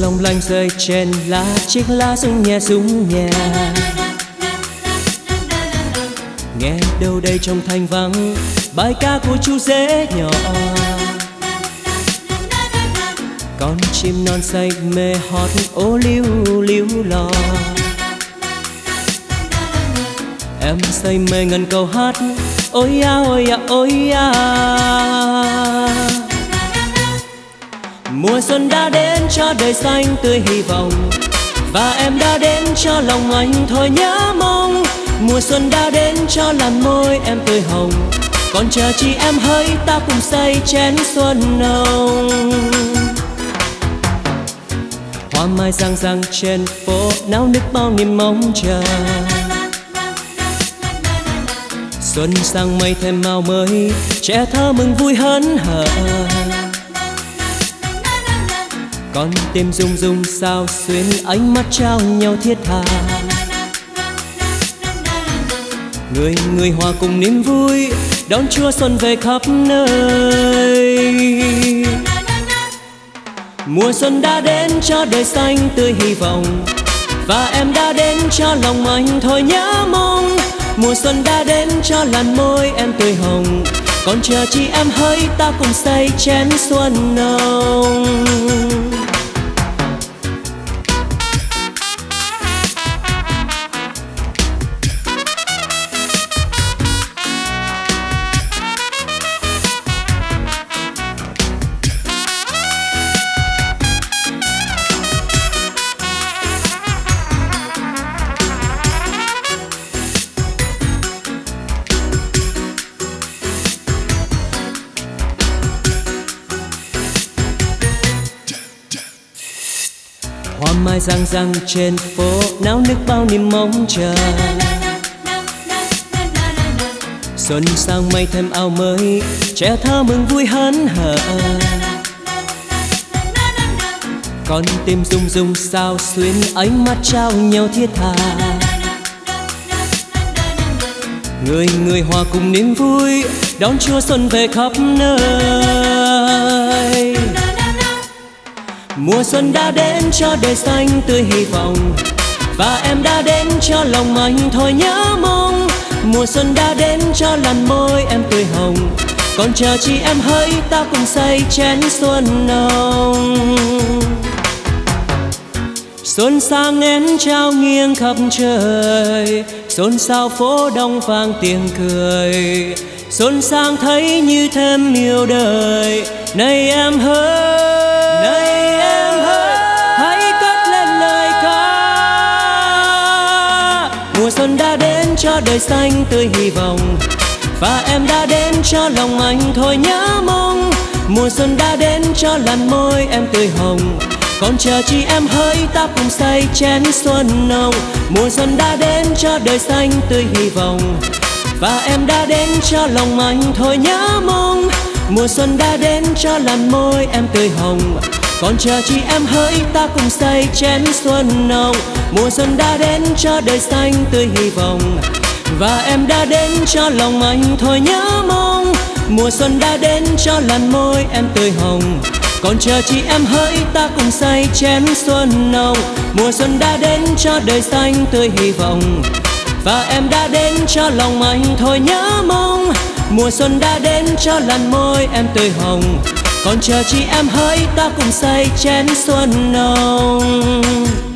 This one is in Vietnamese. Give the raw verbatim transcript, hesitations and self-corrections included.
long lanh rơi trên lá, chiếc lá rung nhẹ rung nhẹ. Nghe đâu đây trong thanh vắng bài ca của chú dế nhỏ. Con chim non say mê hót ô liu liu lo. Em say mê ngân câu hát ôi a ôi a ôi a. Mùa xuân đã đến cho đời xanh tươi hy vọng, và em đã đến cho lòng anh thôi nhớ mong. Mùa xuân đã đến cho làn môi em tươi hồng, còn chờ chi em hỡi ta cùng say chén xuân nồng. Hoa mai răng răng trên phố náo nức bao niềm mong chờ. Xuân sang mây thêm màu mới, trẻ thơ mừng vui hớn hở. Con tim rung rung sao xuyến, ánh mắt trao nhau thiết tha. Người người hòa cùng niềm vui, đón Chúa xuân về khắp nơi. Mùa xuân đã đến cho đời xanh tươi hy vọng, và em đã đến cho lòng anh thôi nhớ mong. Mùa xuân đã đến cho làn môi em tươi hồng, còn chờ chi em hỡi ta cùng say chén xuân nồng. Hoa mai răng răng trên phố náo nức bao niềm mong chờ. Xuân sang mây thêm áo mới, trẻ thơ mừng vui hớn hở. Con tim rung rung sao xuyến, ánh mắt trao nhau thiết tha. Người người hòa cùng niềm vui, đón Chúa xuân về khắp nơi. Mùa xuân đã đến cho đời xanh tươi hy vọng, và em đã đến cho lòng anh thôi nhớ mong. Mùa xuân đã đến cho làn môi em tươi hồng, còn chờ chi em hỡi ta cùng say chén xuân nồng. Xuân sang nén trao nghiêng khắp trời, xôn xao phố đông vang tiếng cười. Xuân sang thấy như thêm yêu đời, này em hỡi, này em hỡi, hãy cất lên lời ca. Mùa xuân đã đến cho đời xanh tươi hy vọng, và em đã đến cho lòng anh thôi nhớ mong. Mùa xuân đã đến cho làn môi em tươi hồng, còn chờ chi em hỡi ta cùng say chén xuân nồng. Mùa xuân đã đến cho đời xanh tươi hy vọng, và em đã đến cho lòng anh thôi nhớ mong. Mùa xuân đã đến cho làn môi em tươi hồng, còn chờ chi em hỡi ta cùng say chén xuân nồng. Mùa xuân đã đến cho đời xanh tươi hy vọng, và em đã đến cho lòng anh thôi nhớ mong. Mùa xuân đã đến cho làn môi em tươi hồng, còn chờ chi em hỡi ta cùng say chén xuân nồng. Mùa xuân đã đến cho đời xanh tươi hy vọng, và em đã đến cho lòng anh thôi nhớ mong. Mùa xuân đã đến cho làn môi em tươi hồng, còn chờ chi em hỡi ta cùng say chén xuân nồng.